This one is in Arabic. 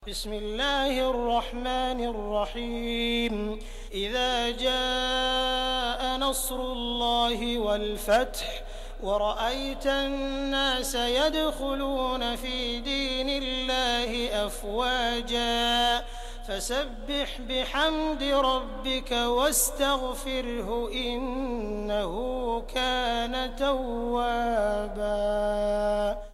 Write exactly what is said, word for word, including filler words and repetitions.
بسم الله الرحمن الرحيم إذا جاء نصر الله والفتح ورأيت الناس يدخلون في دين الله أفواجا فسبح بحمد ربك واستغفره إنه كان توابا.